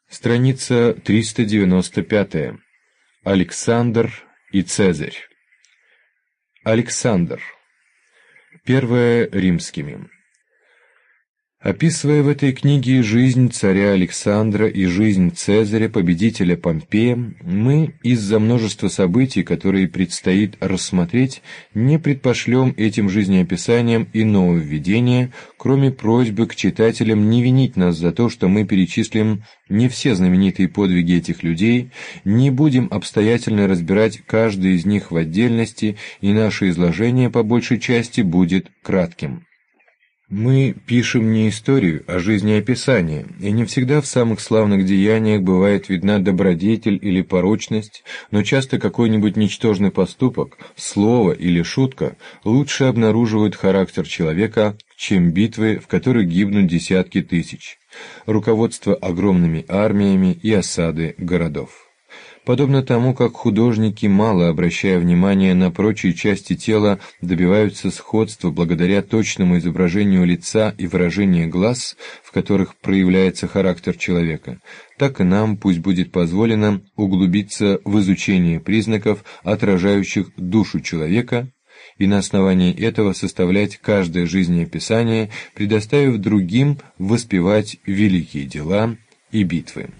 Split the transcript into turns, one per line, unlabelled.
Страница 395. Александр и Цезарь. Александр. Первое римскими. Описывая в этой книге жизнь царя Александра и жизнь Цезаря, победителя Помпея, мы из-за множества событий, которые предстоит рассмотреть, не предпошлем этим жизнеописаниям иного введения, кроме просьбы к читателям не винить нас за то, что мы перечислим не все знаменитые подвиги этих людей, не будем обстоятельно разбирать каждый из них в отдельности, и наше изложение по большей части будет кратким. Мы пишем не историю, а жизнеописание, и не всегда в самых славных деяниях бывает видна добродетель или порочность, но часто какой-нибудь ничтожный поступок, слово или шутка лучше обнаруживают характер человека, чем битвы, в которых гибнут десятки тысяч, руководство огромными армиями и осады городов. Подобно тому, как художники, мало обращая внимания на прочие части тела, добиваются сходства благодаря точному изображению лица и выражению глаз, в которых проявляется характер человека, так и нам пусть будет позволено углубиться в изучение признаков, отражающих душу человека, и на основании этого составлять каждое жизнеописание, предоставив другим воспевать великие дела и битвы.